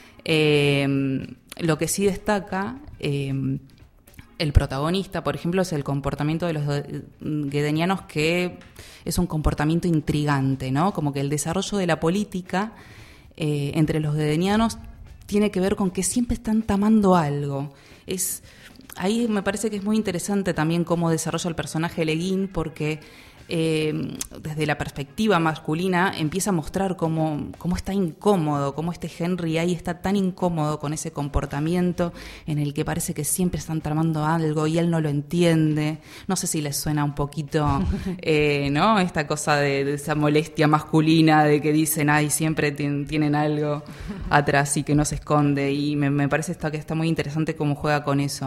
Lo que sí destaca el protagonista, por ejemplo, es el comportamiento de los guedenianos, que es un comportamiento intrigante, ¿no? Como que el desarrollo de la política entre los guedenianos tiene que ver con que siempre están tamando algo. Ahí me parece que es muy interesante también cómo desarrolla el personaje Le Guin, porque desde la perspectiva masculina empieza a mostrar cómo está incómodo, cómo este Henry ahí está tan incómodo con ese comportamiento en el que parece que siempre están tramando algo y él no lo entiende. No sé si les suena un poquito, ¿no? Esta cosa de esa molestia masculina de que dicen, ay, siempre tienen algo atrás y que no se esconde, y me parece que está muy interesante cómo juega con eso.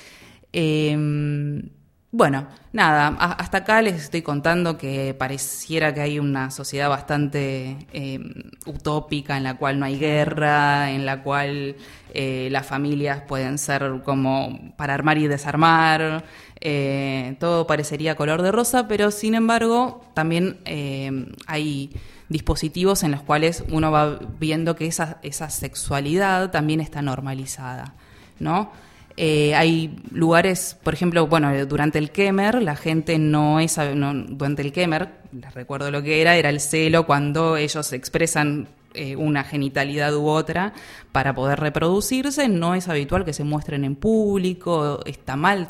Bueno, nada, hasta acá les estoy contando que pareciera que hay una sociedad bastante utópica, en la cual no hay guerra, en la cual las familias pueden ser como para armar y desarmar, todo parecería color de rosa, pero sin embargo también hay dispositivos en los cuales uno va viendo que esa sexualidad también está normalizada, ¿no? Hay lugares, por ejemplo, bueno, durante el Kemer, la gente durante el Kemer, les recuerdo lo que era el celo, cuando ellos expresan una genitalidad u otra para poder reproducirse, no es habitual que se muestren en público, está mal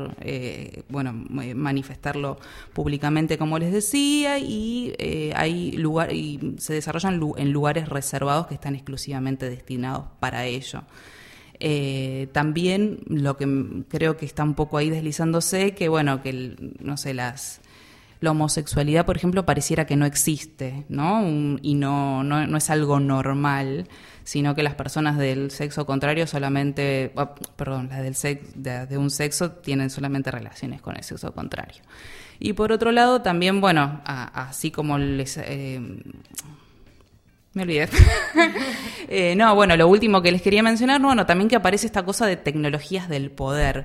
manifestarlo públicamente, como les decía, y y se desarrollan en lugares reservados que están exclusivamente destinados para ello. También lo que creo que está un poco ahí deslizándose, que la homosexualidad, por ejemplo, pareciera que no existe, ¿no? Y no es algo normal, sino que las personas del sexo contrario solamente, las de un sexo tienen solamente relaciones con el sexo contrario. Y por otro lado, también, así como les... me olvidé. Lo último que les quería mencionar, también que aparece esta cosa de tecnologías del poder,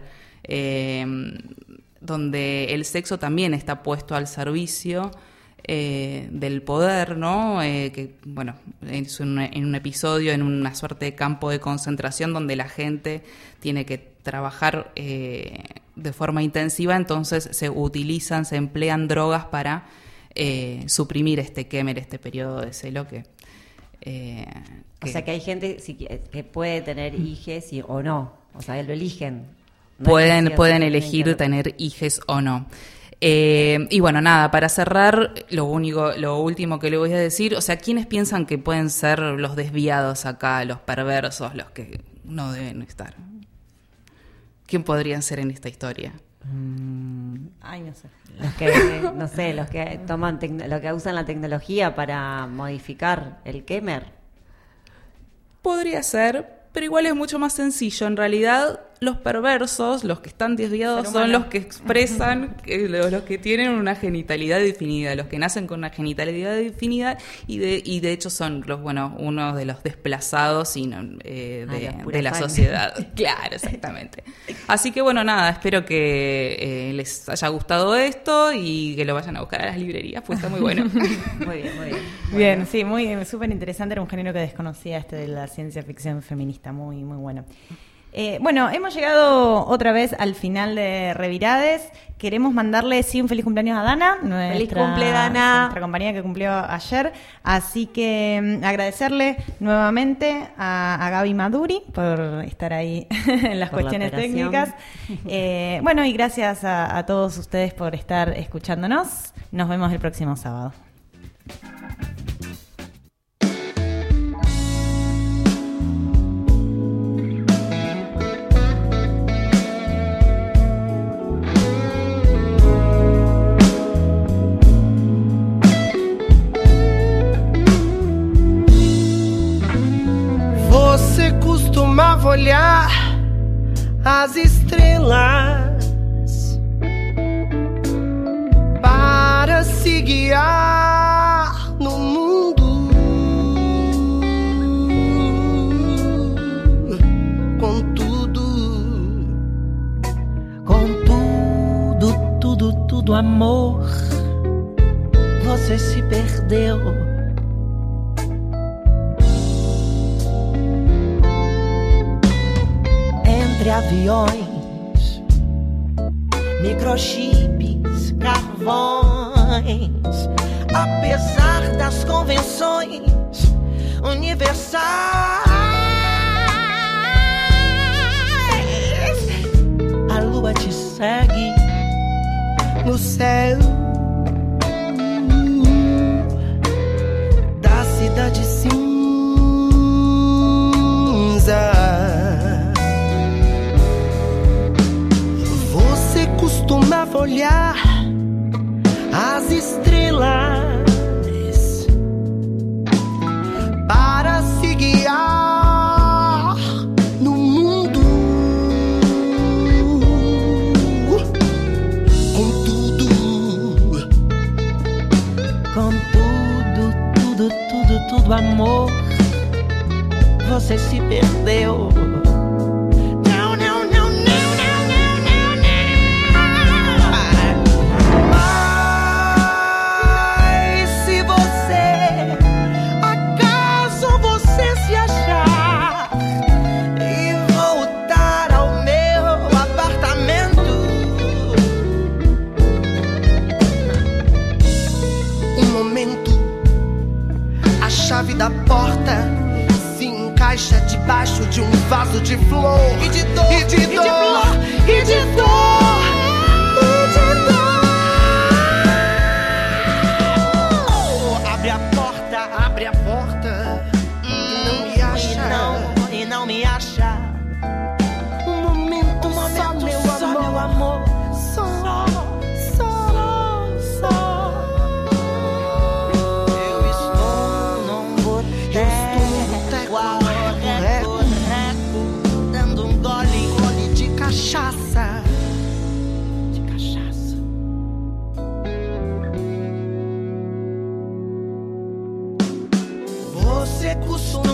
donde el sexo también está puesto al servicio del poder, ¿no? Es en un episodio, en una suerte de campo de concentración donde la gente tiene que trabajar de forma intensiva, entonces se emplean drogas para suprimir este Kemer, este periodo de celo que... o sea que hay gente que puede tener hijes o no, o sea, lo eligen. Pueden elegir tener hijes o no. Para cerrar, lo último que le voy a decir, o sea, ¿quiénes piensan que pueden ser los desviados acá, los perversos, los que no deben estar? ¿Quién podrían ser en esta historia? No sé. Los que toman los que usan la tecnología para modificar el Kemer. Podría ser, pero igual es mucho más sencillo. En realidad, los perversos, los que están desviados, son los que expresan, los que tienen una genitalidad definida, los que nacen con una genitalidad definida y de hecho son uno de los desplazados de la sociedad. Claro, exactamente. Así que espero que les haya gustado esto y que lo vayan a buscar a las librerías, pues está muy bueno. Muy bien. Bien, sí, súper interesante, era un género que desconocía, de la ciencia ficción feminista, muy, muy bueno. Hemos llegado otra vez al final de Revirades. Queremos mandarle un feliz cumpleaños a Dana, feliz cumple, Dana, nuestra compañía que cumplió ayer. Así que agradecerle nuevamente a Gaby Maduri por estar ahí en las cuestiones técnicas. Y gracias a todos ustedes por estar escuchándonos. Nos vemos el próximo sábado. Costumava olhar as estrelas para se guiar no mundo, tudo amor, você se perdeu. Entre aviões, microchips, carvões, apesar das convenções universais, a lua te segue no céu da cidade cinza. Costumava olhar as estrelas para se guiar no mundo, com tudo amor, você se perdeu. da porta se encaixa debaixo de um vaso de flor. E de dor, e de dor, e de dor, e de dor. Abre a porta e não me acha, e não me acha. Um momento só, meu amor, só. Eu estou num boteco, dando um gole de cachaça. Você costuma